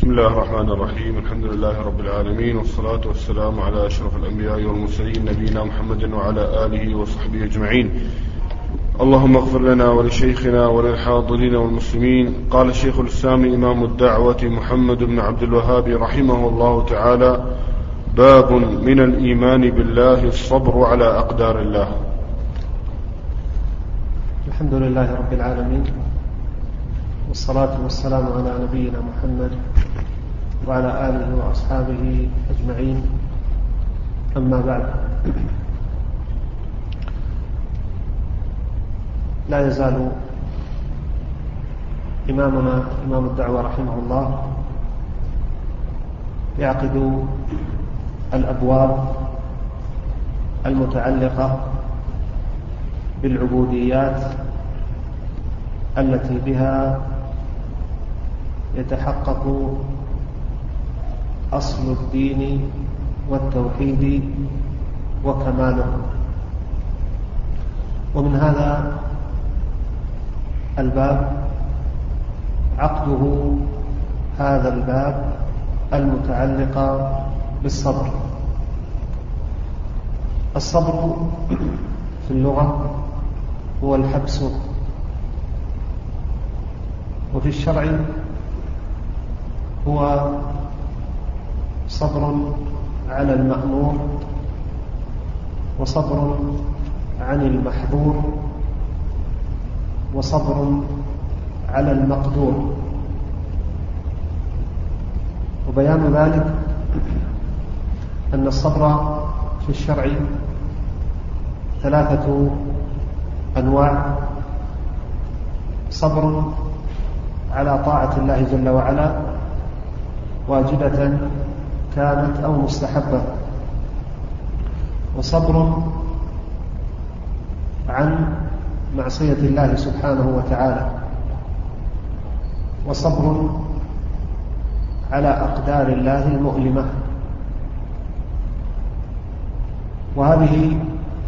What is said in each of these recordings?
بسم الله الرحمن الرحيم. الحمد لله رب العالمين، والصلاة والسلام على أشرف الأنبياء والمرسلين نبينا محمد وعلى آله وصحبه أجمعين. اللهم اغفر لنا ولشيخنا وللحاضرين والمسلمين. قال شيخ الإسلام إمام الدعوة محمد بن عبد الوهاب رحمه الله تعالى: باب من الإيمان بالله الصبر على أقدار الله. الحمد لله رب العالمين، والصلاة والسلام على نبينا محمد وعلى آله وأصحابه أجمعين. أما بعد، لا يزال إمامنا إمام الدعوة رحمه الله يعقد الأبواب المتعلقة بالعبوديات التي بها يتحقق أصل الدين والتوحيد وكماله. ومن هذا الباب عقده هذا الباب المتعلق بالصبر. الصبر في اللغة هو الحبس، وفي الشرع هو صبر على المأمور، وصبر عن المحظور، وصبر على المقدور. وبيان ذلك أن الصبر في الشرع 3 أنواع: صبر على طاعة الله جل وعلا واجبة كانت أو مستحبة، وصبر عن معصية الله سبحانه وتعالى، وصبر على أقدار الله المؤلمة. وهذه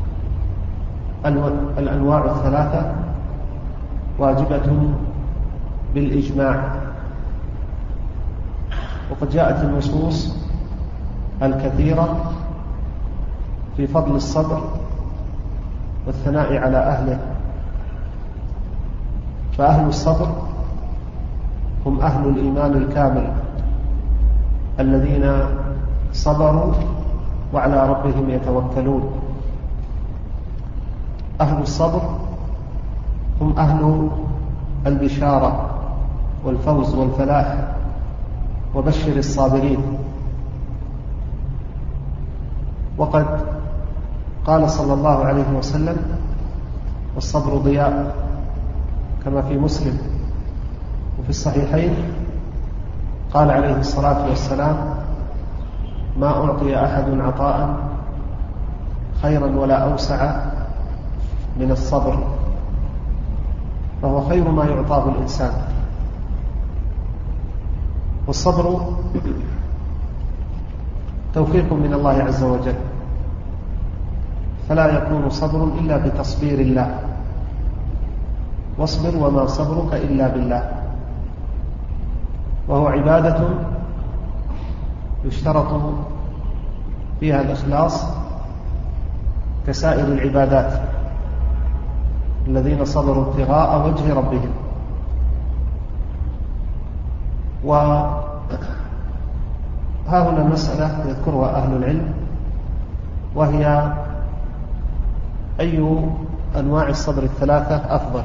الأنواع 3 واجبة بالإجماع، وقد جاءت النصوص الكثيرة في فضل الصبر والثناء على أهله. فأهل الصبر هم أهل الإيمان الكامل الذين صبروا وعلى ربهم يتوكلون. أهل الصبر هم أهل البشارة والفوز والفلاح، وبشر الصابرين. وقد قال صلى الله عليه وسلم: والصبر ضياء، كما في مسلم. وفي الصحيحين قال عليه الصلاة والسلام: ما أعطي أحد عطاء خيرا ولا أوسع من الصبر، فهو خير ما يعطاه الإنسان. والصبر توفيق من الله عز وجل، فلا يكون صبر إلا بتصبير الله، واصبر وما صبرك إلا بالله. وهو عبادة يشترط فيها الإخلاص كسائر العبادات، الذين صبروا ابتغاء وجه ربهم. وها هنا مسألة يذكرها أهل العلم، وهي: أي أنواع الصبر 3 أفضل؟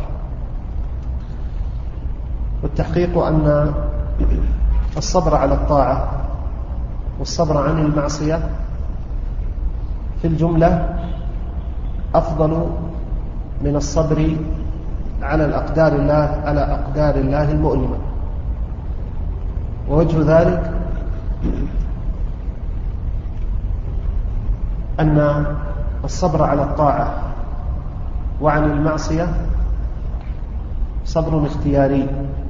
والتحقيق أن الصبر على الطاعة والصبر عن المعصية في الجملة أفضل من الصبر على أقدار الله المؤلمة. ووجه ذلك أن الصبر على الطاعة وعن المعصية صبر اختياري،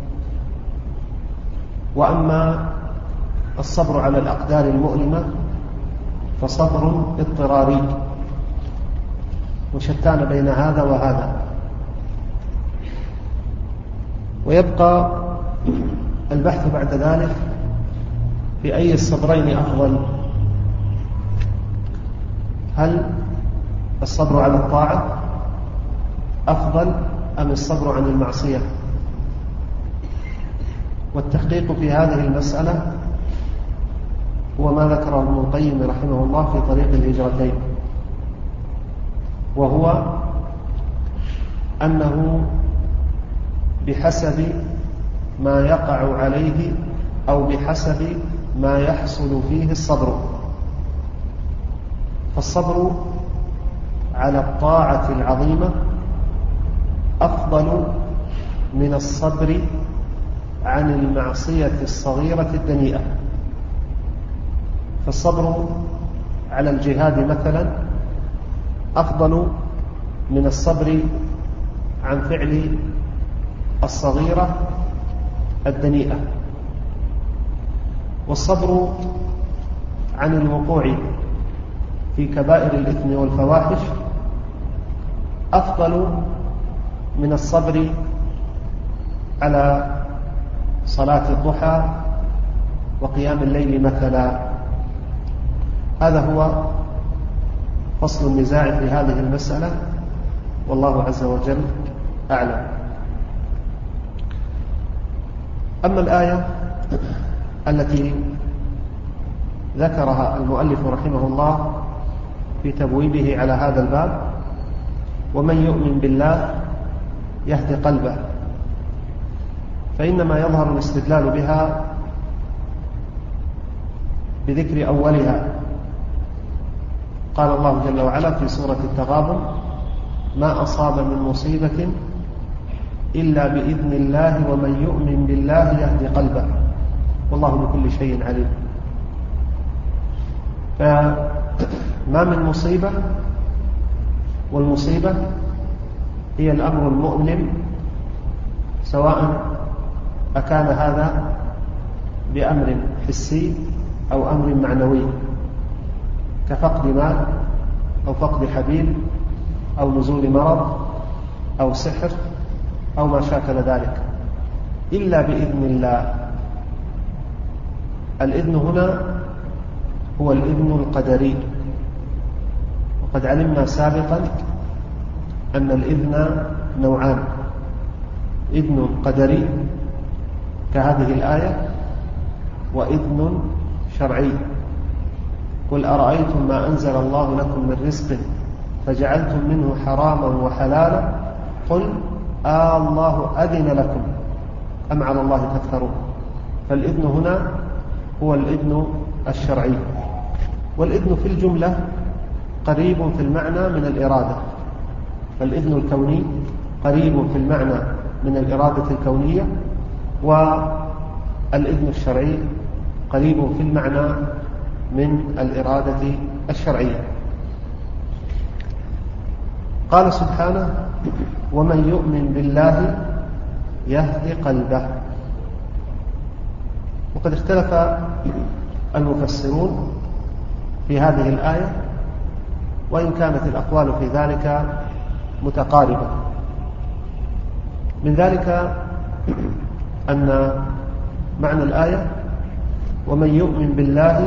وأما الصبر على الأقدار المؤلمة فصبر اضطراري، وشتان بين هذا وهذا. ويبقى البحث بعد ذلك في أي الصبرين أفضل؟ هل الصبر على الطاعة أفضل أم الصبر عن المعصية؟ والتحقيق في هذه المسألة هو ما ذكره ابن القيم رحمه الله في طريق الهجرتين، وهو أنه بحسب ما يقع عليه أو بحسب ما يحصل فيه الصبر. فالصبر على الطاعة العظيمة أفضل من الصبر عن المعصية الصغيرة الدنيئة. فالصبر على الجهاد مثلا أفضل من الصبر عن فعل الصغيرة الدنيئة. والصبر عن الوقوع في كبائر الإثم والفواحش أفضل من الصبر على صلاة الضحى وقيام الليل مثلا. هذا هو فصل النزاع في هذه المسألة، والله عز وجل أعلم. أما الآية التي ذكرها المؤلف رحمه الله في تبويبه على هذا الباب: ومن يؤمن بالله يهدي قلبه، فإنما يظهر الاستدلال بها بذكر أولها. قال الله جل وعلا في سورة التغابن: ما أصاب من مصيبة إلا بإذن الله ومن يؤمن بالله يهدي قلبه والله بكل شيء عليم. فما من مصيبة، والمصيبة هي الأمر المؤلم، سواء أكان هذا بأمر حسي أو أمر معنوي كفقد مال أو فقد حبيب أو نزول مرض أو سحر أو ما شاكل ذلك، إلا بإذن الله. الإذن هنا هو الإذن القدري، وقد علمنا سابقا أن الإذن نوعان: إذن قدري كهذه الآية، وإذن شرعي. قل أرأيتم ما أنزل الله لكم من رزق فجعلتم منه حراما وحلالا قل الله أذن لكم أم على الله تفترون. فالإذن هنا هو الإذن الشرعي. والإذن في الجملة قريب في المعنى من الإرادة، فالإذن الكوني قريب في المعنى من الإرادة الكونية، والإذن الشرعي قريب في المعنى من الإرادة الشرعية. قال سبحانه: ومن يؤمن بالله يهدي قلبه. وقد اختلف المفسرون في هذه الآية، وإن كانت الأقوال في ذلك متقاربة. من ذلك أن معنى الآية: ومن يؤمن بالله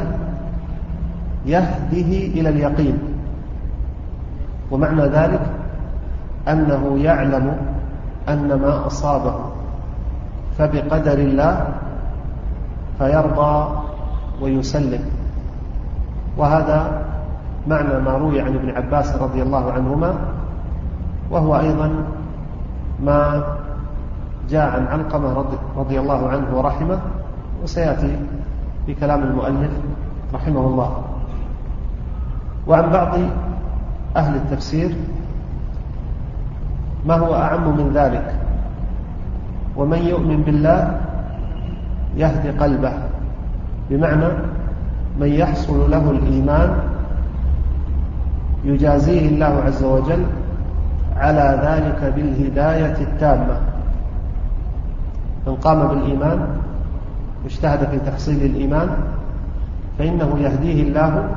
يهده إلى اليقين، ومعنى ذلك أنه يعلم أن ما أصابه فبقدر الله فيرضى ويسلم. وهذا معنى ما روي عن ابن عباس رضي الله عنهما، وهو أيضا ما جاء عن علقمة رضي الله عنه ورحمه، وسيأتي في كلام المؤلف رحمه الله. وعن بعض أهل التفسير ما هو أعم من ذلك: ومن يؤمن بالله يهدي قلبه، بمعنى من يحصل له الإيمان يجازيه الله عز وجل على ذلك بالهداية التامة. من قام بالإيمان واجتهد في تحصيل الإيمان فإنه يهديه الله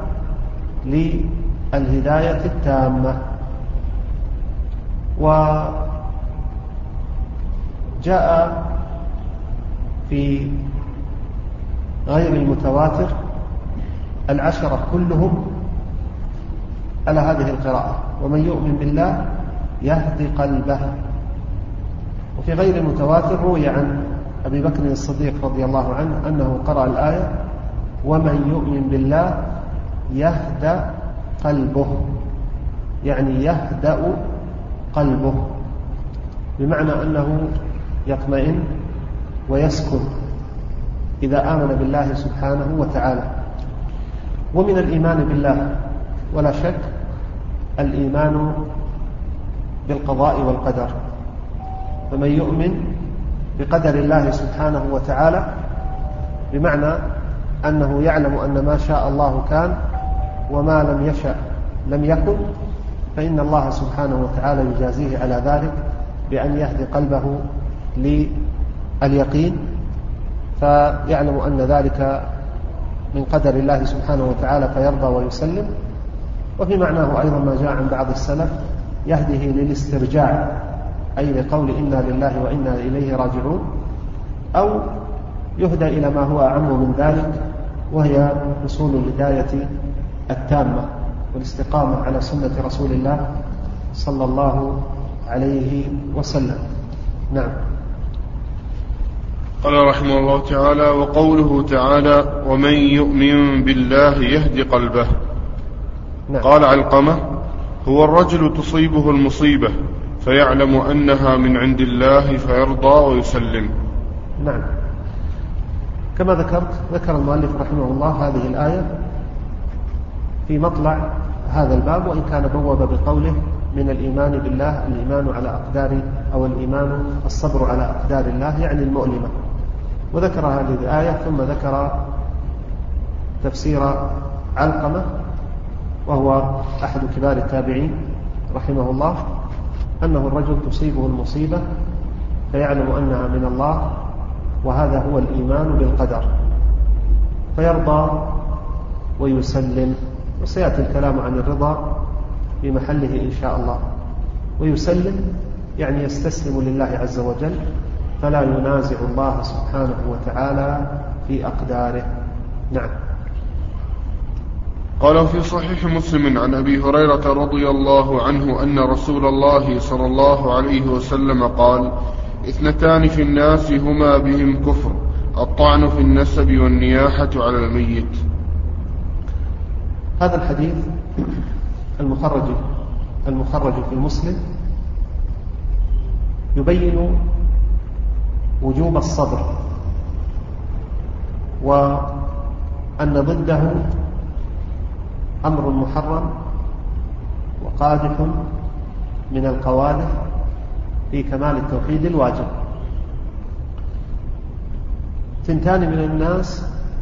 للهداية التامة. وجاء في غير المتواتر 10 كلهم على هذه القراءة: ومن يؤمن بالله يهدي قلبه. وفي غير المتواتر روي عن أبي بكر الصديق رضي الله عنه أنه قرأ الآية: ومن يؤمن بالله يهدى قلبه، يعني يهدأ قلبه، بمعنى أنه يطمئن ويسكن إذا آمن بالله سبحانه وتعالى. ومن الإيمان بالله ولا شك الإيمان بالقضاء والقدر، فمن يؤمن بقدر الله سبحانه وتعالى بمعنى أنه يعلم أن ما شاء الله كان وما لم يشأ لم يكن، فإن الله سبحانه وتعالى يجازيه على ذلك بأن يهدي قلبه لليقين، فيعلم أن ذلك من قدر الله سبحانه وتعالى فيرضى ويسلم. وفي معناه أيضا ما جاء عن بعض السلف: يهديه للاسترجاع، أي لقول إنا لله وإنا إليه راجعون، أو يهدى إلى ما هو أعم من ذلك، وهي حصول الهداية التامة والاستقامة على سنة رسول الله صلى الله عليه وسلم. نعم. قال رحمه الله تعالى: وقوله تعالى: ومن يؤمن بالله يهدي قلبه. نعم. قال علقمة: هو الرجل تصيبه المصيبة فيعلم أنها من عند الله فيرضى ويسلم. نعم. كما ذكر المؤلف رحمه الله هذه الآية في مطلع هذا الباب، وإن كان بوب بقوله: من الإيمان بالله الإيمان على أقدار، أو الإيمان الصبر على أقدار الله، يعني المؤلمة. وذكر هذه الآية ثم ذكر تفسير علقمة، وهو أحد كبار التابعين رحمه الله، أنه الرجل تصيبه المصيبة فيعلم أنها من الله، وهذا هو الإيمان بالقدر، فيرضى ويسلم. وسيأتي الكلام عن الرضا في محله إن شاء الله. ويسلم يعني يستسلم لله عز وجل، فلا ينازع الله سبحانه وتعالى في أقداره. نعم. قال في صحيح مسلم عن أبي هريرة رضي الله عنه أن رسول الله صلى الله عليه وسلم قال: 2 في الناس هما بهم كفر: الطعن في النسب والنياحة على الميت. هذا الحديث المخرج في مسلم يبين وجوب الصبر، وأن ضده أمر محرم وقادح من القوادح في كمال التوحيد الواجب. 2 من الناس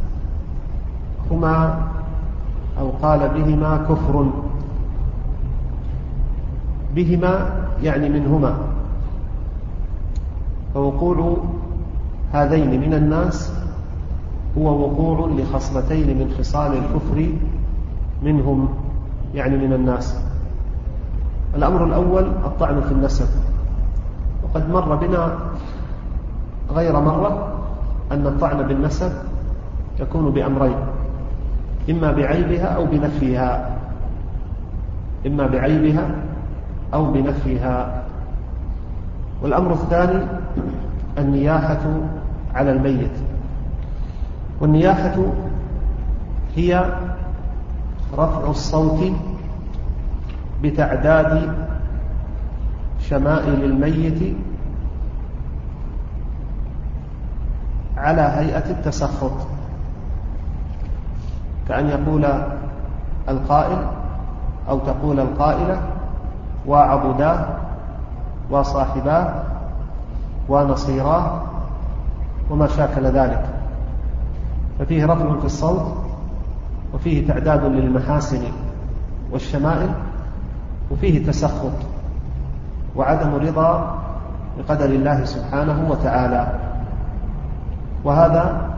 هما، أو قال بهما كفر، بهما يعني منهما، فوقوع هذين من الناس هو وقوع لخصلتين من خصال الكفر منهم، يعني من الناس. الأمر الأول الطعن في النسب، وقد مر بنا غير مرة أن الطعن بالنسب يكون بأمرين: إما بعيبها أو بنفيها، إما بعيبها أو بنفيها. والأمر الثاني النياحة على الميت. والنياحة هي رفع الصوت بتعداد شمائل الميت على هيئة التسخط، كأن يقول القائل أو تقول القائلة: وعبداه وصاحباه ونصيراه وما شاكل ذلك. ففيه رفع في الصوت، وفيه تعداد للمحاسن والشمائل، وفيه تسخط وعدم رضا بقدر الله سبحانه وتعالى. وهذا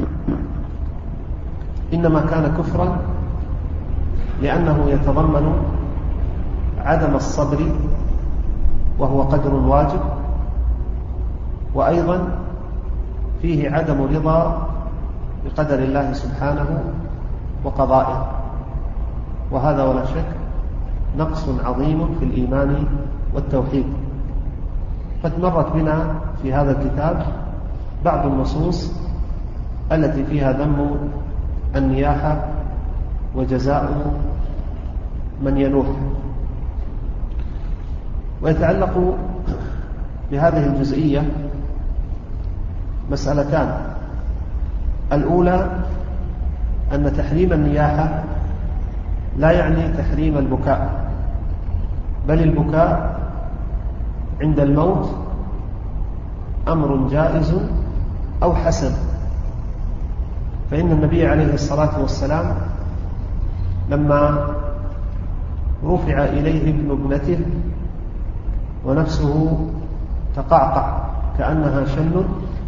إنما كان كفرا لأنه يتضمن عدم الصبر، وهو قدر واجب، وأيضا فيه عدم رضا بقدر الله سبحانه وقضائه، وهذا ولا شك نقص عظيم في الإيمان والتوحيد. قد مرت بنا في هذا الكتاب بعض النصوص التي فيها ذم النياحة وجزاء من ينوح. ويتعلق بهذه الجزئية مسألتان: الأولى أن تحريم النياحة لا يعني تحريم البكاء، بل البكاء عند الموت أمر جائز أو حسن، فإن النبي عليه الصلاة والسلام لما رفع إليه ابن ابنته ونفسه تقعقع كأنها شن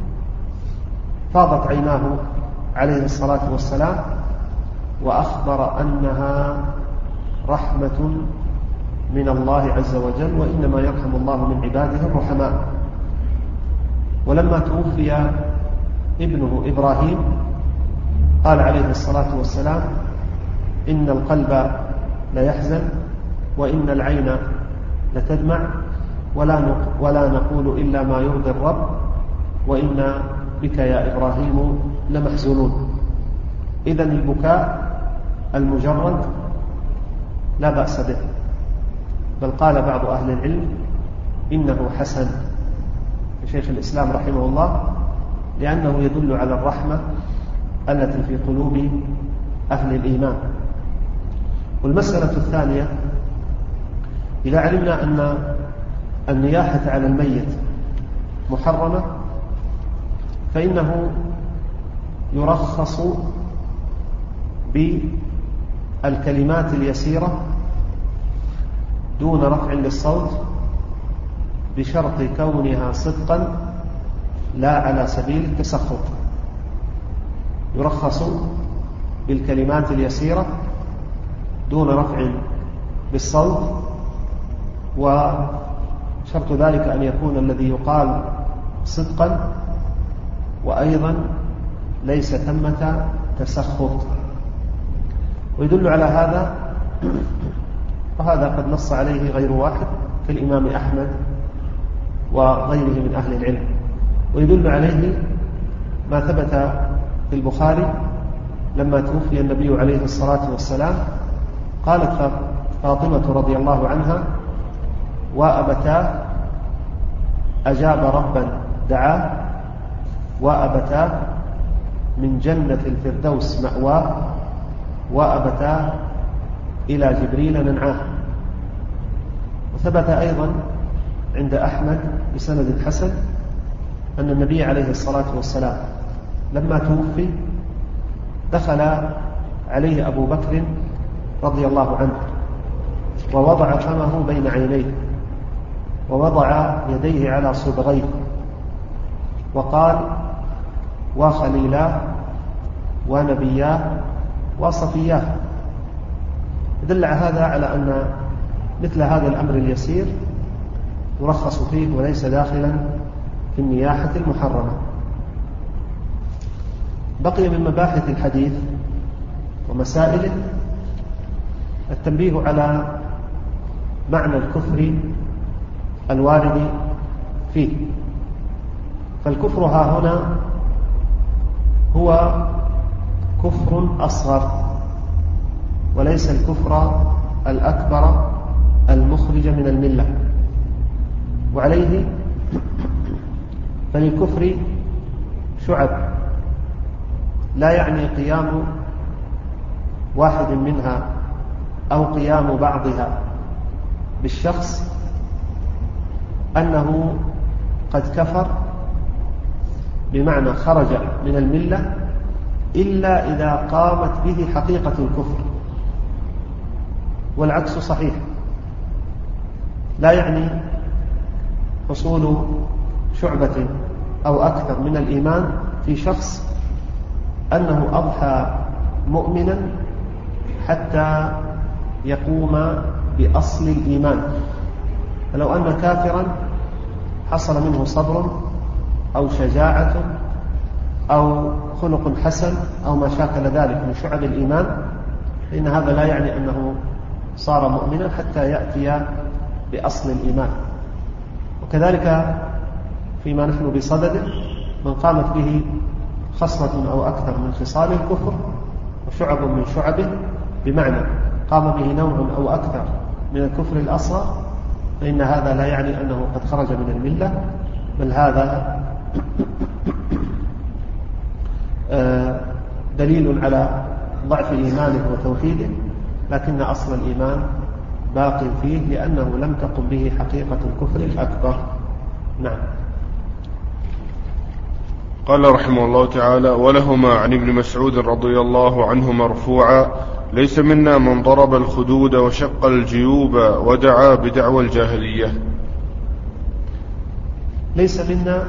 فاضت عيناه عليه الصلاة والسلام وأخبر أنها رحمة من الله عز وجل، وإنما يرحم الله من عباده الرحماء. ولما توفي ابنه إبراهيم قال عليه الصلاة والسلام: إن القلب ليحزن وإن العين لتدمع ولا نقول إلا ما يرضي الرب وإنا بك يا إبراهيم لمحزونون. إذن البكاء المجرد لا بأس به، بل قال بعض أهل العلم إنه حسن شيخ الإسلام رحمه الله، لأنه يدل على الرحمة التي في قلوب أهل الإيمان. والمسألة الثانية: إذا علمنا أن النياحة على الميت محرمة فإنه يرخص بالكلمات اليسيرة دون رفع للصوت بشرط كونها صدقا لا على سبيل التسخط. يرخص بالكلمات اليسيرة دون رفع بالصوت، وشرط ذلك أن يكون الذي يقال صدقا وأيضا ليس ثمة تسخط. ويدل على هذا، وهذا قد نص عليه غير واحد كالإمام أحمد وغيره من أهل العلم، ويدل عليه ما ثبت في البخاري لما توفي النبي عليه الصلاة والسلام قالت فاطمة رضي الله عنها: وأبتاه أجاب ربا دعاه، وأبتاه من جنة الفردوس مأواه، وأبتاه إلى جبريل ننعاه. وثبت أيضا عند أحمد بسند حسن أن النبي عليه الصلاة والسلام لما توفي دخل عليه أبو بكر رضي الله عنه ووضع فمه بين عينيه ووضع يديه على صدغيه وقال: وخليلاه ونبياه وصفياه. دل هذا على أن مثل هذا الأمر اليسير يرخص فيه وليس داخلا في النياحة المحرمة. بقي من مباحث الحديث ومسائله التنبيه على معنى الكفر الوارد فيه. فالكفر ها هنا هو كفر أصغر وليس الكفر الأكبر المخرج من الملة. وعليه فللكفر شعب لا يعني قيام واحد منها أو قيام بعضها بالشخص أنه قد كفر بمعنى خرج من الملة إلا إذا قامت به حقيقة الكفر، والعكس صحيح. لا يعني حصول شعبة أو أكثر من الإيمان في شخص أنه أضحى مؤمنا حتى يقوم بأصل الإيمان. فلو أن كافرا حصل منه صبر أو شجاعة أو خلق حسن أو ما شاكل ذلك من شعب الإيمان، فإن هذا لا يعني أنه صار مؤمنا حتى يأتي بأصل الإيمان. وكذلك فيما نحن بصدده من قامت به خصلة أو أكثر من خصال الكفر وشعب من شعبه، بمعنى قام به نوع أو أكثر من الكفر الأصغر، فإن هذا لا يعني أنه قد خرج من الملة، بل هذا دليل على ضعف إيمانه وتوحيده، لكن أصل الإيمان باق فيه لأنه لم تقم به حقيقة الكفر الأكبر. نعم. قال رحمه الله تعالى: ولهما عن ابن مسعود رضي الله عنه مرفوعا: ليس منا من ضرب الخدود وشق الجيوب ودعا بدعوى الجاهلية. ليس منا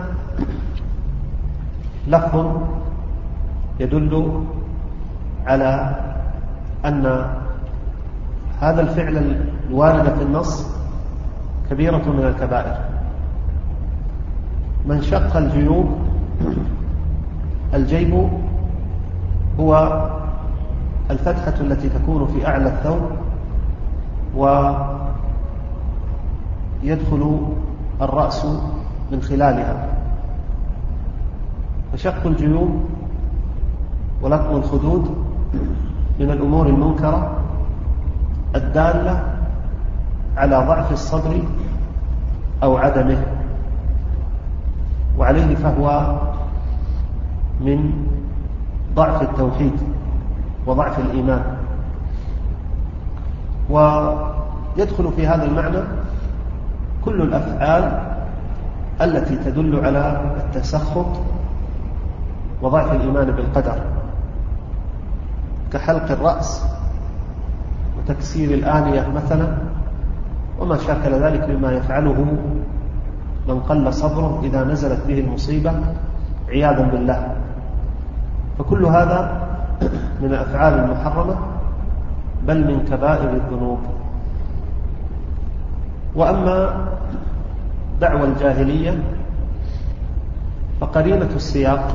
لفظ يدل على أن هذا الفعل الوارد في النص كبيرة من الكبائر. من شق الجيوب، الجيب هو الفتحة التي تكون في أعلى الثوب ويدخل الرأس من خلالها، فشق الجيوب ولطم الخدود من الأمور المنكرة الدالة على ضعف الصدر أو عدمه، وعليه فهو من ضعف التوحيد وضعف الإيمان. ويدخل في هذا المعنى كل الأفعال التي تدل على التسخط وضعف الإيمان بالقدر، كحلق الرأس وتكسير الآنية مثلا، وما شاكل ذلك مما يفعله من قل صبره إذا نزلت به المصيبة عياذا بالله. فكل هذا من الأفعال المحرمة، بل من كبائر الذنوب. وأما دعوى الجاهلية فقرينة السياق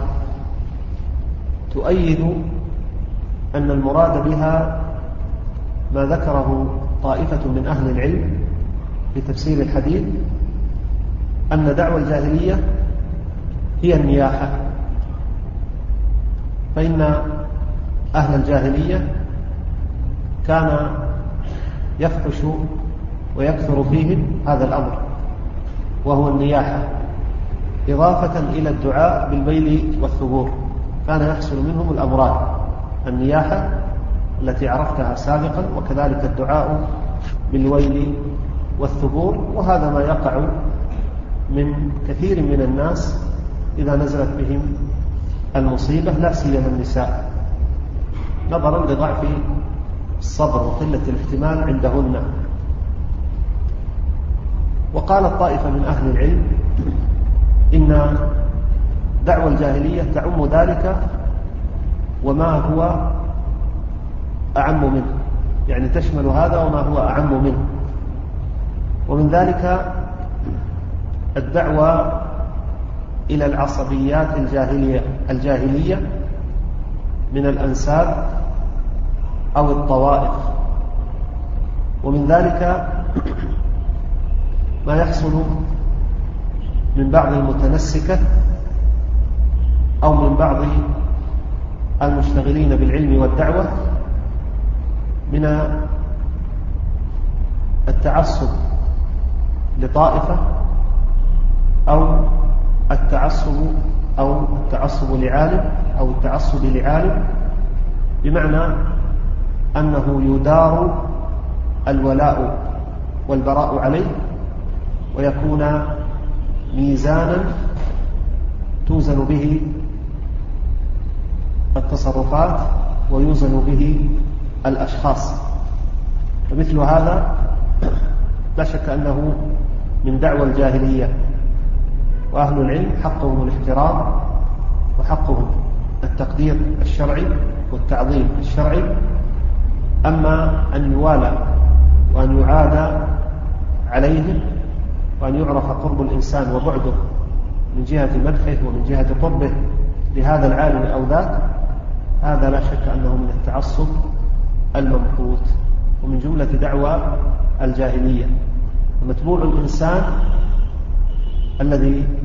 تؤيد أن المراد بها ما ذكره طائفة من أهل العلم في تفسير الحديث، أن دعوى الجاهلية هي النياحة، فإن أهل الجاهلية كان يفحش ويكثر فيهم هذا الأمر، وهو النياحة، إضافة إلى الدعاء بالبيل والثبور، كان يحصل منهم الأمران: النياحة التي عرفتها سابقا، وكذلك الدعاء بالويل والثبور. وهذا ما يقع من كثير من الناس إذا نزلت بهم المصيبة، لا سيما النساء، نظرا لضعف الصبر وقلة الاحتمال عندهن. وقالت طائفة من أهل العلم إن دعوى الجاهلية تعم ذلك وما هو أعم منه، يعني تشمل هذا وما هو أعم منه. ومن ذلك الدعوة إلى العصبيات الجاهلية من الأنساب أو الطوائف، ومن ذلك ما يحصل من بعض المتنسكة أو من بعض المشتغلين بالعلم والدعوة من التعصب لطائفة أو التعصب لعالم أو التعصب لعالم، بمعنى أنه يدار الولاء والبراء عليه ويكون ميزانا توزن به التصرفات ويوزن به الأشخاص. فمثل هذا لا شك أنه من دعوى الجاهلية، وأهل العلم حقهم الاحترام وحقهم التقدير الشرعي والتعظيم الشرعي. أما أن يوالى وأن يعاد عليهم وأن يعرف قرب الإنسان وبعده من جهة مدحه ومن جهة قربه لهذا العالم أو ذاك، هذا لا شك أنه من التعصب الممقوت ومن جملة دعوى الجاهلية. متبوع الإنسان الذي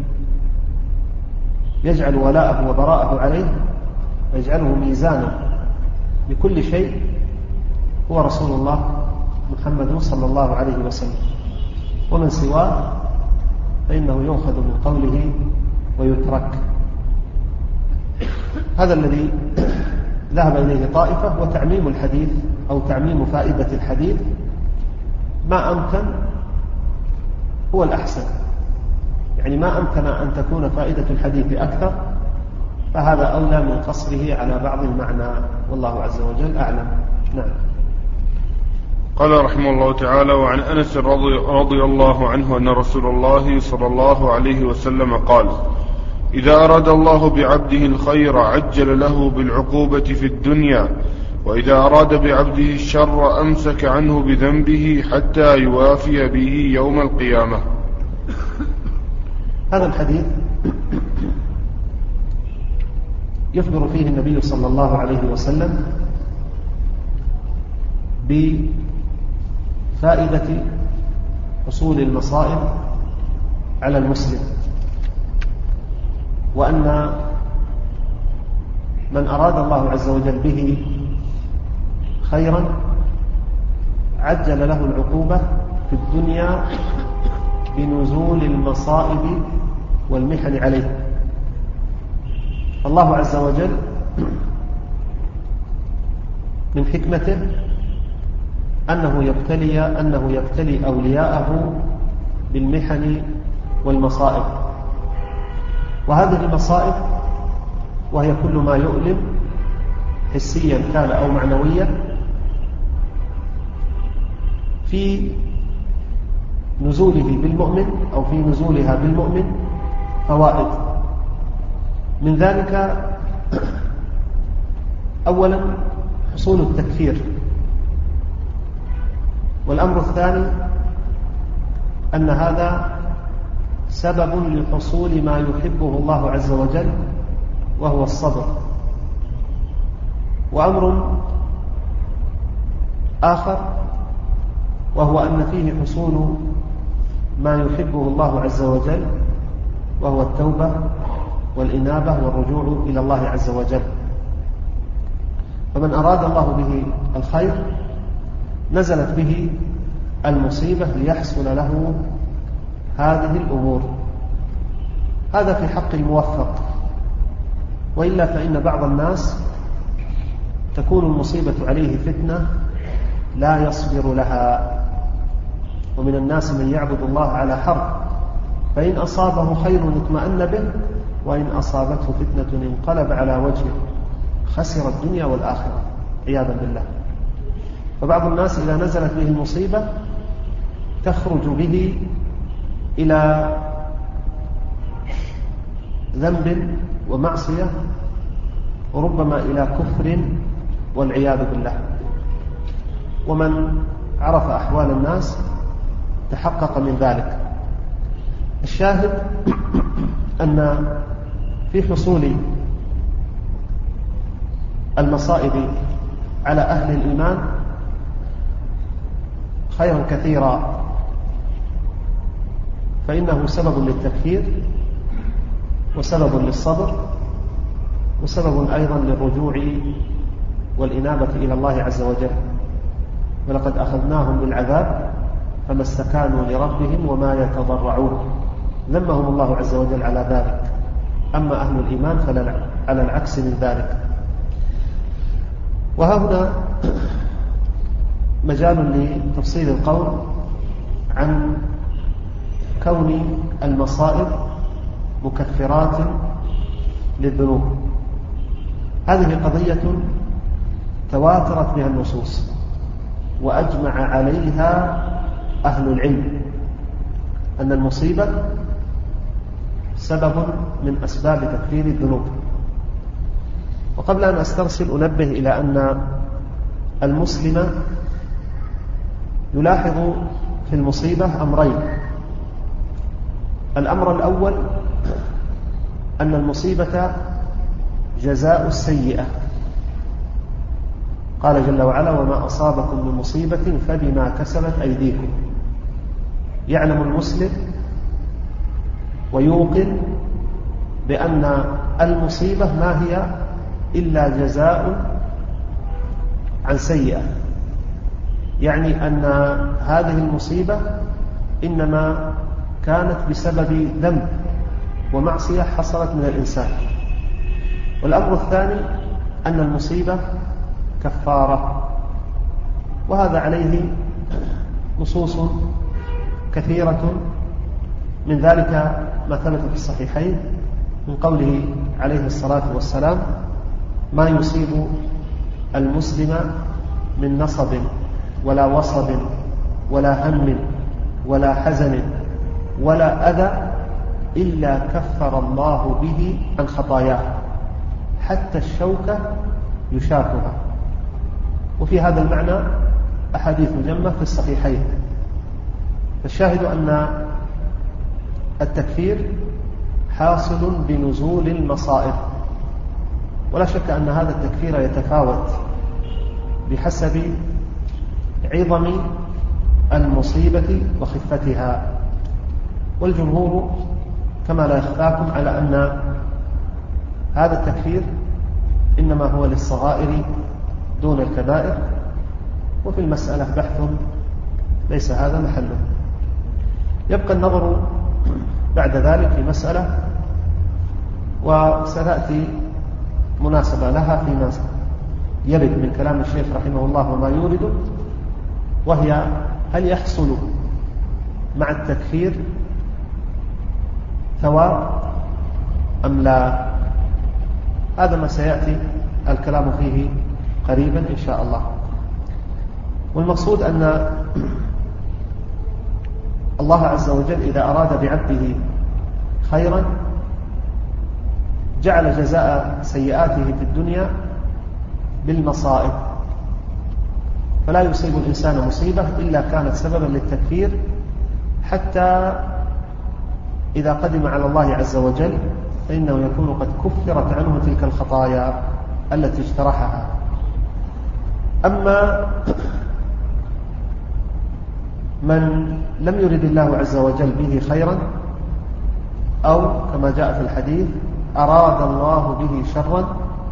يجعل ولاءه وبراءه عليه ويجعله ميزانا لكل شيء هو رسول الله محمد صلى الله عليه وسلم، ومن سواه فإنه يؤخذ من قوله ويترك. هذا الذي ذهب إليه طائفة، وتعميم الحديث أو تعميم فائدة الحديث ما أمكن هو الأحسن، يعني ما أمكن أن تكون فائدة الحديث أكثر فهذا أولى من قصره على بعض المعنى، والله عز وجل أعلم. نعم. قال رحمه الله تعالى: وعن أنس رضي الله عنه أن رسول الله صلى الله عليه وسلم قال: إذا أراد الله بعبده الخير عجل له بالعقوبة في الدنيا، وإذا أراد بعبده الشر أمسك عنه بذنبه حتى يوافي به يوم القيامة. هذا الحديث يخبر فيه النبي صلى الله عليه وسلم بفائدة حصول المصائب على المسلم، وأن من أراد الله عز وجل به خيرا عجل له العقوبة في الدنيا بنزول المصائب والمحن عليه. الله عز وجل من حكمته أنه يبتلي أولياءه بالمحن والمصائب، وهذه المصائب وهي كل ما يؤلم حسيا كان أو معنويا في نزوله بالمؤمن أو في نزولها بالمؤمن فوائد. من ذلك أولا حصول التكفير، والأمر الثاني أن هذا سبب لحصول ما يحبه الله عز وجل وهو الصبر. وأمر آخر وهو أن فيه حصول ما يحبه الله عز وجل وهو التوبة والإنابة والرجوع إلى الله عز وجل. فمن أراد الله به الخير نزلت به المصيبة ليحصل له هذه الأمور. هذا في حق الموفق، وإلا فإن بعض الناس تكون المصيبة عليه فتنة لا يصبر لها، ومن الناس من يعبد الله على حرف، فإن أصابه خير اطمأن به، وإن أصابته فتنة انقلب على وجهه خسر الدنيا والآخرة عياذا بالله. فبعض الناس إذا نزلت به المصيبة تخرج به إلى ذنب ومعصية وربما إلى كفر والعياذ بالله. ومن عرف أحوال الناس تحقق من ذلك. الشاهد أن في حصول المصائب على أهل الإيمان خيرا كثيرا، فإنه سبب للتكفير وسبب للصبر وسبب أيضا للرجوع والإنابة إلى الله عز وجل. ولقد أخذناهم بالعذاب فما استكانوا لربهم وما يتضرعون، ذمهم الله عز وجل على ذلك. أما أهل الإيمان فعلى العكس من ذلك. وهنا مجال لتفصيل القول عن كون المصائب مكفرات للذنوب. هذه قضية تواترت بها النصوص وأجمع عليها أهل العلم أن المصيبة سبب من أسباب تكفير الذنوب. وقبل أن أسترسل أنبه إلى أن المسلم يلاحظ في المصيبة أمرين. الأمر الأول أن المصيبة جزاء السيئة. قال جل وعلا: وما أصابكم من مصيبة فبما كسبت أيديكم. يعلم المسلم ويوقن بأن المصيبة ما هي إلا جزاء عن سيئة، يعني أن هذه المصيبة إنما كانت بسبب ذنب ومعصية حصلت من الإنسان. والأمر الثاني أن المصيبة كفارة، وهذا عليه نصوص كثيرة، من ذلك ما ثبت في الصحيحين من قوله عليه الصلاة والسلام: ما يصيب المسلم من نصب ولا وصب ولا هم ولا حزن ولا أذى إلا كفر الله به عن خطاياه حتى الشوكة يشاكها. وفي هذا المعنى أحاديث جمة في الصحيحين. فالشاهد أن التكفير حاصل بنزول المصائب، ولا شك أن هذا التكفير يتفاوت بحسب عظم المصيبة وخفتها. والجمهور كما لا يخفاكم على أن هذا التكفير إنما هو للصغائر دون الكبائر، وفي المسألة بحث ليس هذا محله. يبقى النظر بعد ذلك في مسألة وستأتي مناسبة لها فيما يرد من كلام الشيخ رحمه الله وما يورده، وهي: هل يحصل مع التكفير ثواب أم لا؟ هذا ما سيأتي الكلام فيه قريبا إن شاء الله. والمقصود أن الله عز وجل إذا أراد بعبده خيرا جعل جزاء سيئاته في الدنيا بالمصائب، فلا يصيب الإنسان مصيبة إلا كانت سببا للتكفير، حتى إذا قدم على الله عز وجل فإنه يكون قد كفرت عنه تلك الخطايا التي اجترحها. أما من لم يرد الله عز وجل به خيرا، أو كما جاء في الحديث أراد الله به شرا،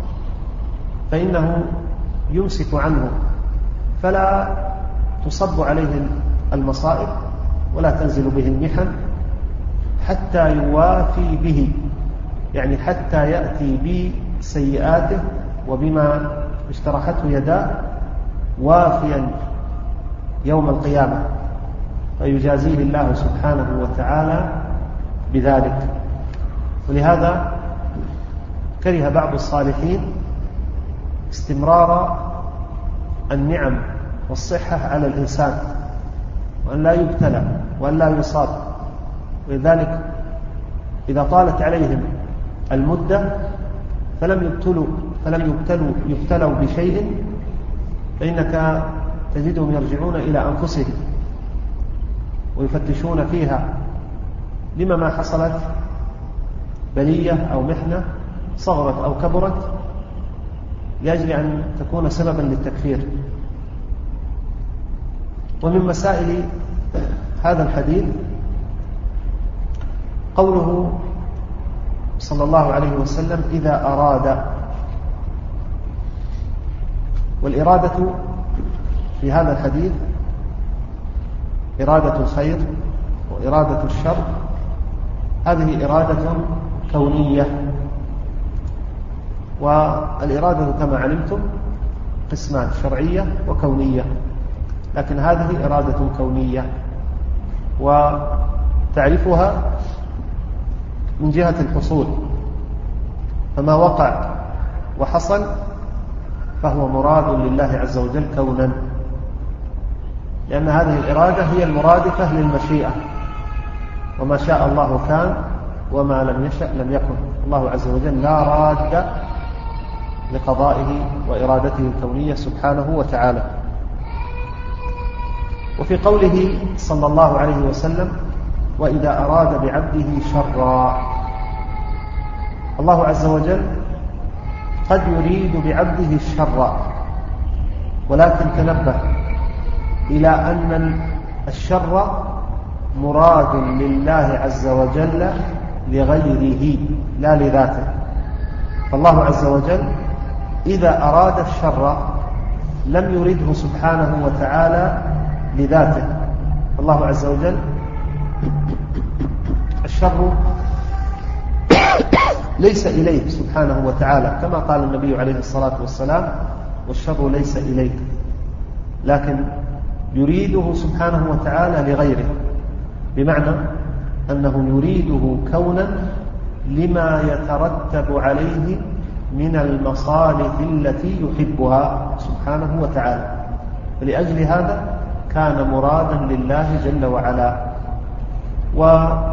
فإنه يمسك عنه فلا تصب عليه المصائب ولا تنزل به المحن حتى يوافي به، يعني حتى يأتي بسيئاته وبما اجترحته يداه وافيا يوم القيامة، فيجازيه الله سبحانه وتعالى بذلك. ولهذا كره بعض الصالحين استمرار النعم والصحة على الإنسان، وأن لا يبتلى وأن لا يصاب. ولذلك إذا طالت عليهم المدة فلم يبتلوا بشيء، فإنك تجدهم يرجعون إلى أنفسهم ويفتشون فيها لما ما حصلت بلية أو محنة صغرت أو كبرت لأجل أن تكون سببا للتكفير. ومن مسائل هذا الحديث قوله صلى الله عليه وسلم: إذا أراد. والإرادة في هذا الحديث إرادة الخير وإرادة الشر، هذه إرادة كونية. والإرادة كما علمتم قسمان: شرعية وكونية، لكن هذه إرادة كونية، وتعرفها من جهة الحصول، فما وقع وحصل فهو مراد لله عز وجل كونا، لأن هذه الإرادة هي المرادفة للمشيئة، وما شاء الله كان وما لم يشأ لم يكن. الله عز وجل لا راد لقضائه وإرادته الكونية سبحانه وتعالى. وفي قوله صلى الله عليه وسلم: وإذا أراد بعبده شرا، الله عز وجل قد يريد بعبده الشر، ولكن تنبه إلى أن الشر مراد لله عز وجل لغيره لا لذاته. فالله عز وجل إذا أراد الشر لم يرده سبحانه وتعالى لذاته. الله عز وجل الشر ليس إليه سبحانه وتعالى، كما قال النبي عليه الصلاة والسلام: والشر ليس إليك، لكن يريده سبحانه وتعالى لغيره، بمعنى أنه يريده كونا لما يترتب عليه من المصالح التي يحبها سبحانه وتعالى. فلأجل هذا كان مرادا لله جل وعلا. ومن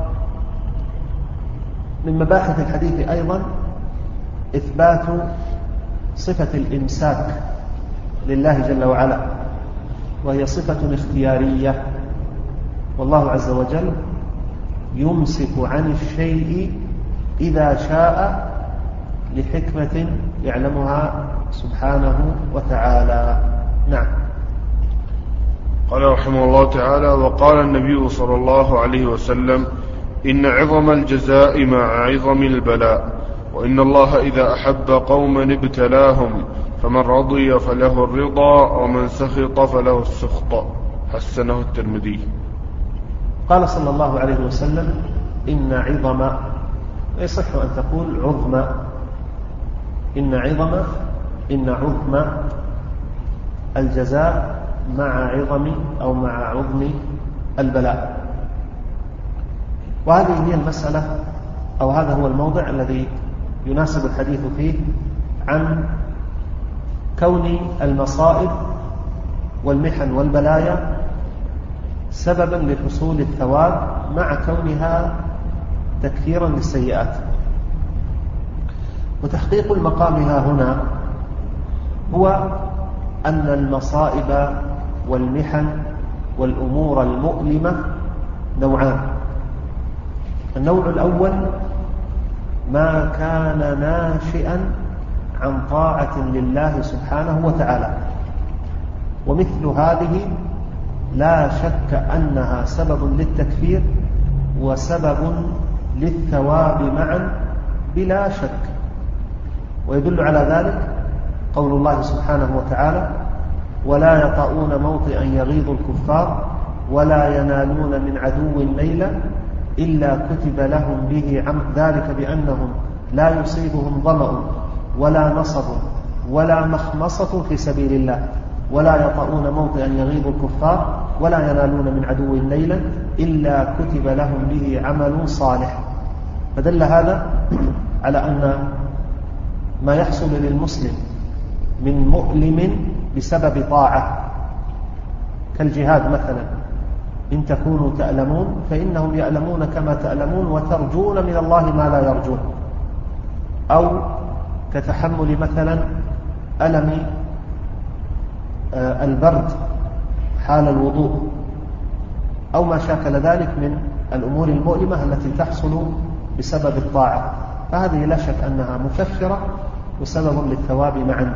مباحث الحديث أيضا إثبات صفة الإمساك لله جل وعلا، وهي صفة اختيارية، والله عز وجل يمسك عن الشيء إذا شاء لحكمة يعلمها سبحانه وتعالى. نعم. قال رحمه الله تعالى: وقال النبي صلى الله عليه وسلم: إن عظم الجزاء مع عظم البلاء، وإن الله إذا أحب قوما ابتلاهم، فمن رضي فله الرضا ومن سخط فله السخط. حسنه الترمذي. قال صلى الله عليه وسلم: إن عظم، يصح أن تقول عظم، إن عظم الجزاء مع عظم البلاء. وهذه هي المسألة، أو هذا هو الموضع الذي يناسب الحديث فيه عن كون المصائب والمحن والبلايا سببا لحصول الثواب مع كونها تكفيرا للسيئات. وتحقيق المقامها هنا هو أن المصائب والمحن والأمور المؤلمة نوعان. النوع الأول ما كان ناشئا عن طاعة لله سبحانه وتعالى، ومثل هذه لا شك أنها سبب للتكفير وسبب للثواب معا بلا شك. ويدل على ذلك قول الله سبحانه وتعالى: ولا يطؤون موطئا يغيظ الكفار ولا ينالون من عدو نيلا إلا كتب لهم به ذلك بأنهم لا يصيبهم ظمأ ولا نصب ولا مخمصة في سبيل الله ولا يطؤون موطئا يغيظ الكفار ولا ينالون من عدو نيلا إلا كتب لهم به عمل صالح. فدل هذا على أن ما يحصل للمسلم من مؤلم بسبب طاعة كالجهاد مثلا، إن تكونوا تألمون فإنهم يألمون كما تألمون وترجون من الله ما لا يرجون، أو كتحمل مثلا ألم البرد حال الوضوء، أو ما شاكل ذلك من الأمور المؤلمة التي تحصل بسبب الطاعة، فهذه لا شك أنها مكفرة وسبب للثواب معا.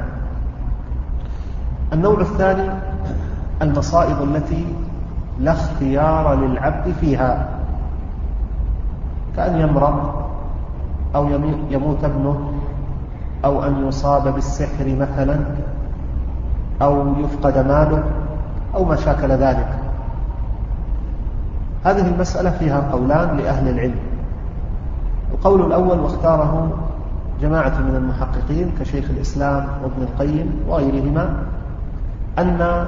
النوع الثاني المصائب التي لا اختيار للعبد فيها، كأن يمرض أو يموت ابنه أو أن يصاب بالسحر مثلا أو يفقد ماله أو ما شاكل ذلك. هذه المسألة فيها قولان لأهل العلم. القول الأول واختاره جماعة من المحققين كشيخ الإسلام وابن القيم وغيرهما أن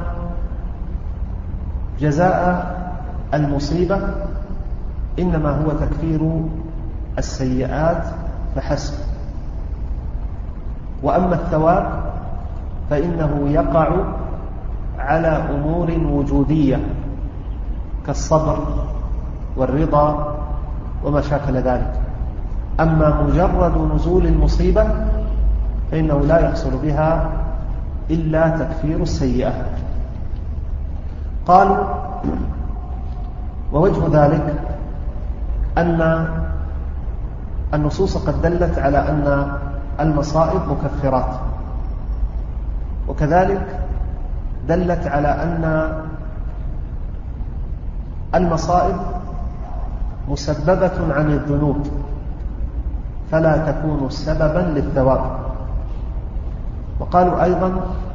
جزاء المصيبة إنما هو تكفير السيئات فحسب، وأما الثواب فإنه يقع على أمور وجودية كالصبر والرضا وما شاكل ذلك. أما مجرد نزول المصيبة فإنه لا يحصل بها إلا تكفير السيئة. قالوا ووجه ذلك أن النصوص قد دلت على أن المصائب مكفرات، وكذلك دلت على أن المصائب مسببة عن الذنوب فلا تكون سببا للثواب. وقالوا أيضا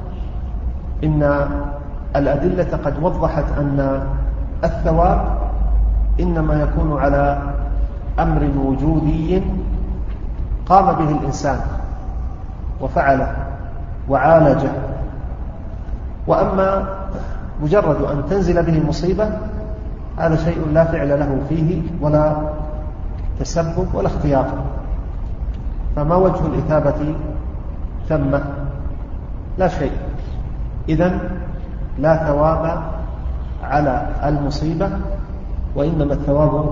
إن الأدلة قد وضحت أن الثواب إنما يكون على أمر وجودي قام به الإنسان وفعله وعالجه، وأما مجرد أن تنزل به مصيبة هذا شيء لا فعل له فيه ولا تسبب ولا اختيار، فما وجه الإثابة ثمة؟ لا شيء. إذن لا ثواب على المصيبة، وإنما الثواب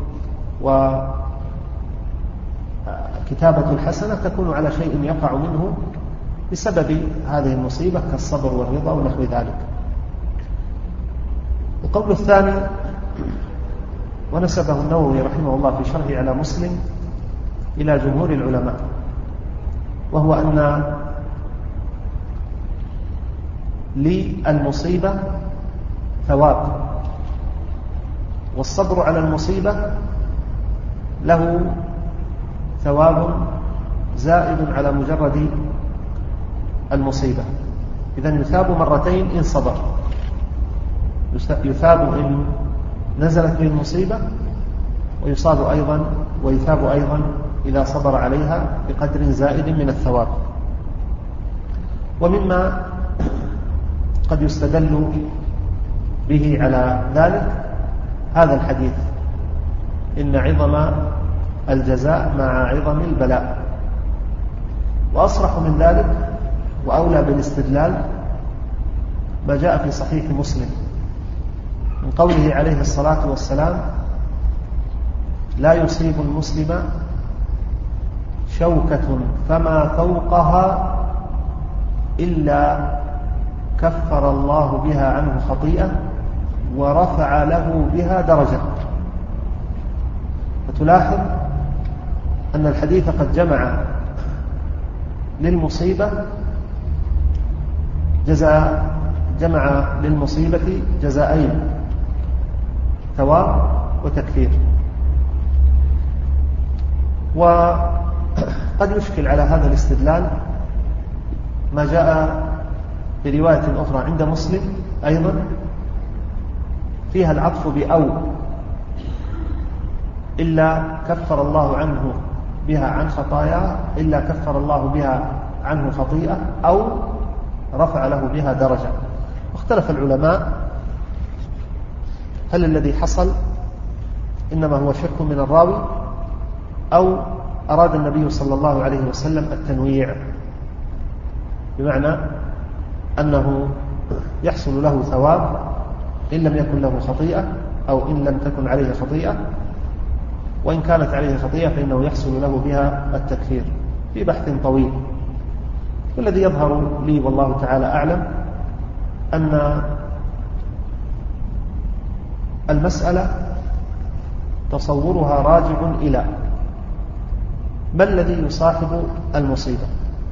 وكتابة الحسنة تكون على شيء يقع منه بسبب هذه المصيبة كالصبر والرضا ونحو ذلك. القول الثاني ونسبه النووي رحمه الله في شرحه على مسلم إلى جمهور العلماء، وهو أن للمصيبة ثواب، والصبر على المصيبة له ثواب زائد على مجرد المصيبة. إذن يثاب مرتين إن صبر، يثاب إن نزلت به المصيبة، ويثاب أيضا إذا صبر عليها بقدر زائد من الثواب. ومما قد يستدل به على ذلك هذا الحديث: إن عظم الجزاء مع عظم البلاء. وأصرح من ذلك وأولى بالاستدلال ما جاء في صحيح مسلم من قوله عليه الصلاة والسلام: لا يصيب المسلم شوكة فما فوقها إلا كفر الله بها عنه خطيئة ورفع له بها درجة. فتلاحظ أن الحديث قد جمع للمصيبة جزاءين: ثواب وتكفير. وقد يشكل على هذا الاستدلال ما جاء في رواية أخرى عند مسلم أيضا فيها العطف بأو: إلا كفر الله عنه بها عن خطاياه، إلا كفر الله بها عنه خطيئة، أو رفع له بها درجة. واختلف العلماء هل الذي حصل إنما هو شك من الراوي، أو أراد النبي صلى الله عليه وسلم التنويع، بمعنى أنه يحصل له ثواب إن لم يكن له خطيئة، أو إن لم تكن عليه خطيئة، وإن كانت عليه خطيئة فإنه يحصل له بها التكفير، في بحث طويل. والذي يظهر لي والله تعالى أعلم أن المسألة تصورها راجع إلى ما الذي يصاحب المصيبة.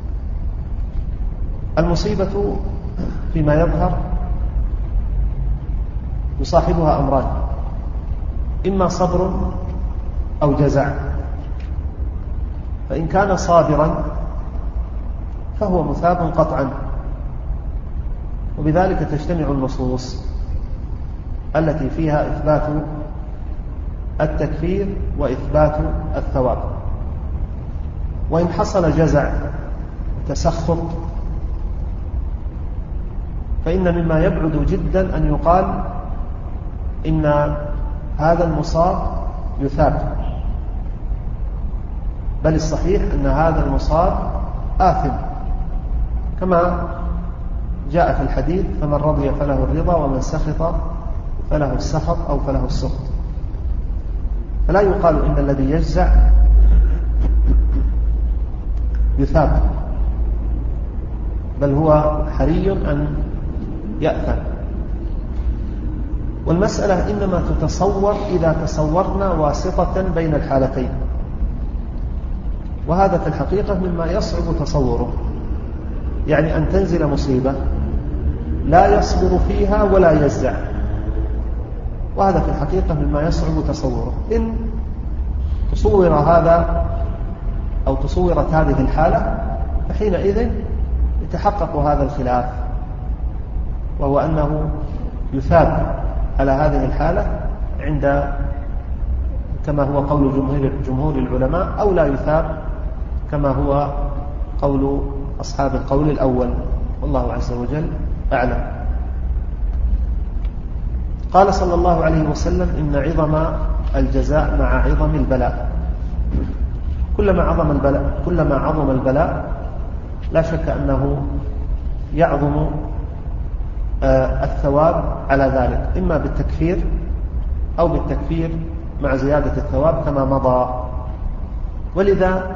المصيبة فيما يظهر يصاحبها أمران: إما صبر أو جزع. فإن كان صابرا فهو مثاب قطعا، وبذلك تجتمع النصوص التي فيها إثبات التكفير وإثبات الثواب. وإن حصل جزع تسخط فإن مما يبعد جدا أن يقال إن هذا المصاب يثاب، بل الصحيح أن هذا المصاب آثم، كما جاء في الحديث: فمن رضي فله الرضا ومن سخط فله السخط أو فله السخط. فلا يقال إن الذي يجزع يثاب، بل هو حري أن يأثم. والمسألة إنما تتصور إذا تصورنا واسطة بين الحالتين، وهذا في الحقيقة مما يصعب تصوره، يعني أن تنزل مصيبة لا يصبر فيها ولا يجزع، وهذا في الحقيقة مما يصعب تصوره. إن تصور هذا أو تصورت هذه الحالة فحينئذ يتحقق هذا الخلاف، وهو أنه يثاب على هذه الحالة عند كما هو قول جمهور العلماء، أو لا يثاب كما هو قول أصحاب القول الأول، والله عز وجل أعلم. قال صلى الله عليه وسلم: إن عظم الجزاء مع عظم البلاء. كلما عظم البلاء لا شك أنه يعظم الثواب على ذلك، إما بالتكفير أو بالتكفير مع زيادة الثواب كما مضى. ولذا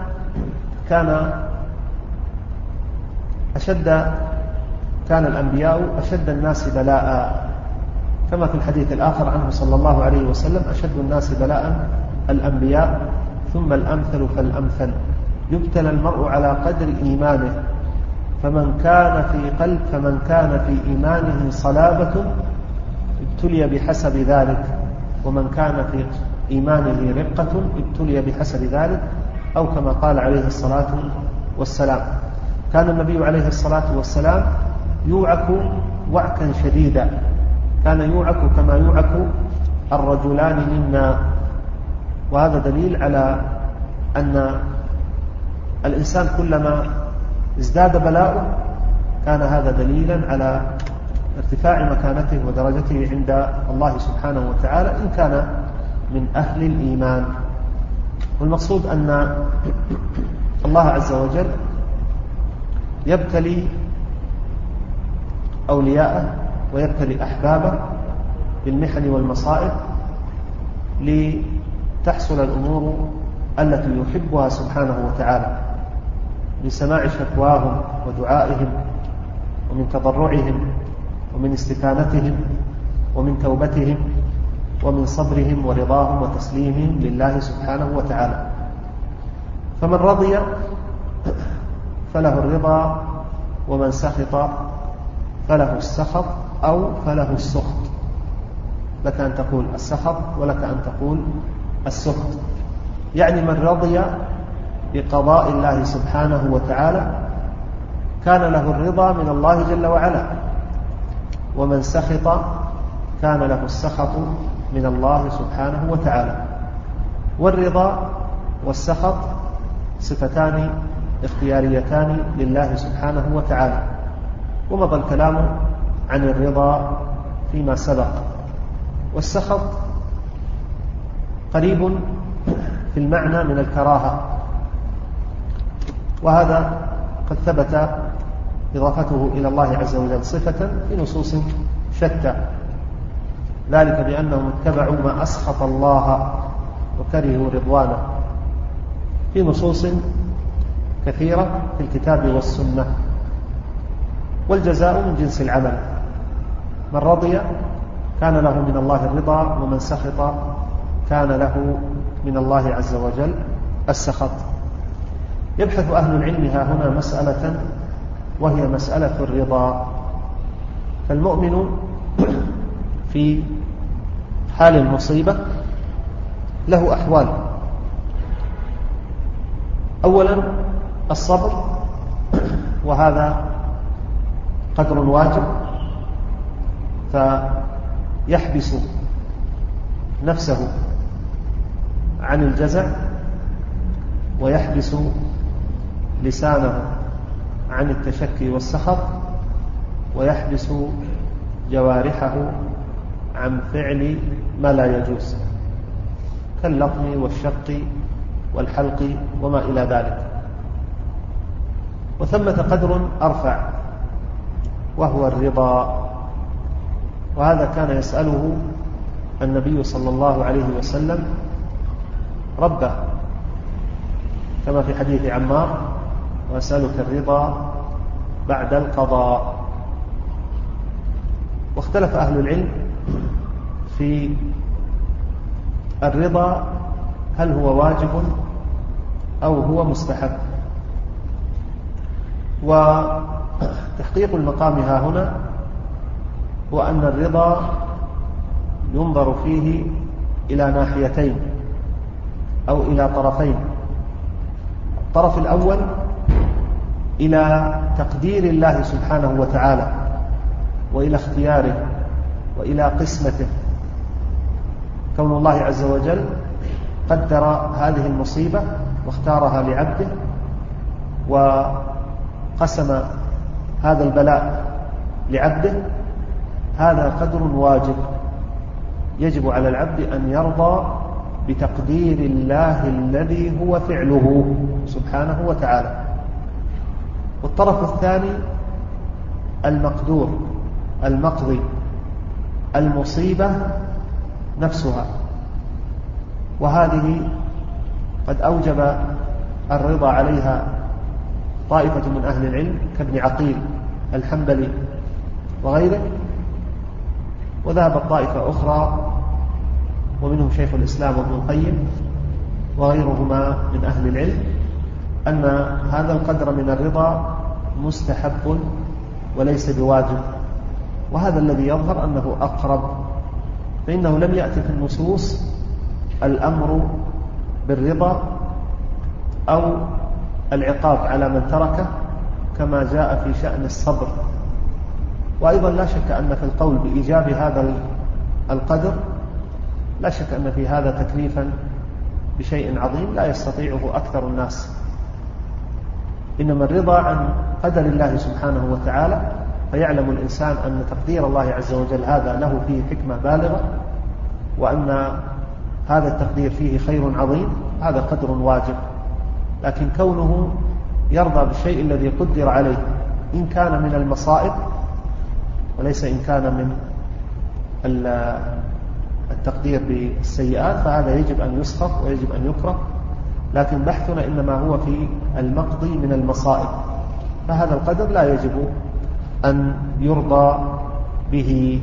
كان الأنبياء أشد الناس بلاء، كما في الحديث الآخر عنه صلى الله عليه وسلم: أشد الناس بلاء الأنبياء ثم الأمثل فالأمثل، يبتلى المرء على قدر إيمانه، فمن كان في إيمانه صلابة ابتلي بحسب ذلك، ومن كان في إيمانه رقة ابتلي بحسب ذلك، أو كما قال عليه الصلاة والسلام. كان النبي عليه الصلاة والسلام يوعك وعكا شديدا، كان يوعك كما يوعك الرجلان منا، وهذا دليل على أن الإنسان كلما ازداد بلاؤه كان هذا دليلا على ارتفاع مكانته ودرجته عند الله سبحانه وتعالى إن كان من أهل الإيمان. والمقصود أن الله عز وجل يبتلي أولياءه ويبتلي أحبابه بالمحن والمصائب لتحصل الأمور التي يحبها سبحانه وتعالى، من سماع شكواهم ودعائهم، ومن تضرعهم، ومن استكانتهم، ومن توبتهم، ومن صبرهم ورضاهم وتسليمهم لله سبحانه وتعالى. فمن رضي فله الرضا، ومن سخط فله السخط أو فله السخط. لك أن تقول السخط ولك أن تقول السخط، يعني من رضي بقضاء الله سبحانه وتعالى كان له الرضا من الله جل وعلا، ومن سخط كان له السخط من الله سبحانه وتعالى. والرضا والسخط صفتان اختياريتان لله سبحانه وتعالى، ومضى الكلام عن الرضا فيما سبق. والسخط قريب في المعنى من الكراهة، وهذا قد ثبت إضافته إلى الله عز وجل صفة في نصوص شتى، ذلك بأنهم اتبعوا ما أسخط الله وكرهوا رضوانه، في نصوص كثيرة في الكتاب والسنة. والجزاء من جنس العمل، من رضي كان له من الله الرضا، ومن سخط كان له من الله عز وجل السخط. يبحث أهل العلم ها هنا مسألة، وهي مسألة الرضا. فالمؤمن في حال المصيبة له أحوال: أولا الصبر، وهذا قدر واجب، فيحبس نفسه عن الجزع، ويحبس لسانه عن التشكي والسخط، ويحبس جوارحه عن فعل ما لا يجوز كاللطم والشق والحلق وما إلى ذلك. وثمة قدر أرفع وهو الرضا، وهذا كان يسأله النبي صلى الله عليه وسلم ربه، كما في حديث عمار: وأسألك الرضا بعد القضاء. واختلف أهل العلم في الرضا، هل هو واجب أو هو مستحب. وتحقيق المقام ها هنا هو أن الرضا ينظر فيه إلى ناحيتين أو إلى طرفين. الطرف الأول إلى تقدير الله سبحانه وتعالى وإلى اختياره وإلى قسمته، كون الله عز وجل قدر هذه المصيبة واختارها لعبده وقسم هذا البلاء لعبده، هذا قدر واجب يجب على العبد أن يرضى بتقدير الله الذي هو فعله سبحانه وتعالى. والطرف الثاني المقدور المقضي، المصيبة نفسها، وهذه قد أوجب الرضا عليها طائفة من أهل العلم كابن عقيل الحنبلي وغيره، وذهبت طائفة أخرى ومنهم شيخ الإسلام وابن القيم وغيرهما من أهل العلم أن هذا القدر من الرضا مستحب وليس بواجب، وهذا الذي يظهر أنه أقرب، فإنه لم يأتي في النصوص الأمر بالرضا أو العقاب على من تركه كما جاء في شأن الصبر. وأيضا لا شك أن في القول بإيجاب هذا القدر لا شك أن في هذا تكليفا بشيء عظيم لا يستطيعه أكثر الناس، إنما الرضا عن قدر الله سبحانه وتعالى، فيعلم الإنسان أن تقدير الله عز وجل هذا له فيه حكمة بالغة، وأن هذا التقدير فيه خير عظيم، هذا قدر واجب. لكن كونه يرضى بالشيء الذي قدر عليه إن كان من المصائب وليس إن كان من التقدير بالسيئات، فهذا يجب أن يسخط ويجب أن يكره. لكن بحثنا إنما هو في المقضي من المصائب، فهذا القدر لا يجب أن يرضى به.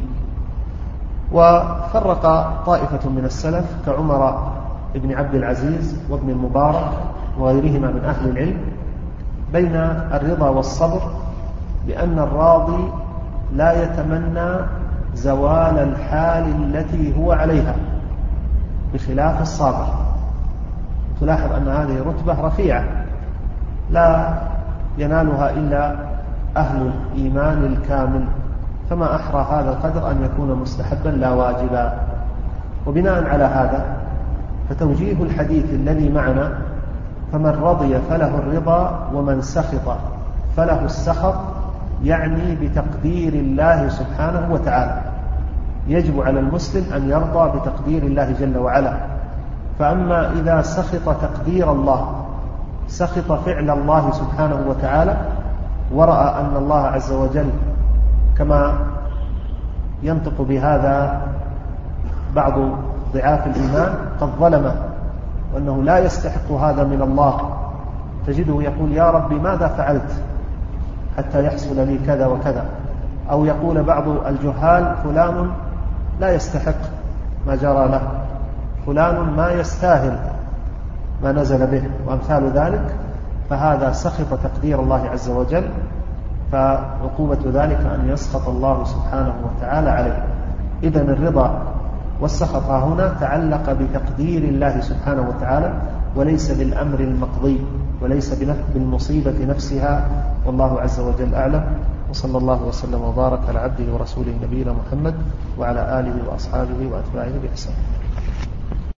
وفرق طائفة من السلف كعمر بن عبد العزيز وابن المبارك وغيرهما من أهل العلم بين الرضا والصبر، بأن الراضي لا يتمنى زوال الحال التي هو عليها بخلاف الصابر. تلاحظ أن هذه رتبة رفيعة لا ينالها إلا أهل الإيمان الكامل، فما أحرى هذا القدر أن يكون مستحبا لا واجبا. وبناء على هذا فتوجيه الحديث الذي معنا فمن رضي فله الرضا ومن سخط فله السخط، يعني بتقدير الله سبحانه وتعالى. يجب على المسلم أن يرضى بتقدير الله جل وعلا. فأما إذا سخط تقدير الله، سخط فعل الله سبحانه وتعالى، ورأى أن الله عز وجل كما ينطق بهذا بعض ضعاف الإيمان قد ظلمه وأنه لا يستحق هذا من الله، تجده يقول يا ربي ماذا فعلت حتى يحصل لي كذا وكذا. أو يقول بعض الجهال فلان لا يستحق ما جرى له، فلان ما يستاهل ما نزل به، وأمثال ذلك. فهذا سخط تقدير الله عز وجل، فعقوبة ذلك أن يسخط الله سبحانه وتعالى عليه. إذن الرضا والسخط هنا تعلق بتقدير الله سبحانه وتعالى وليس بالأمر المقضي وليس بالمصيبة نفسها، والله عز وجل أعلم. وصلى الله وسلم وبارك على عبده ورسوله نبينا محمد وعلى آله وأصحابه وأتباعه بإحسان.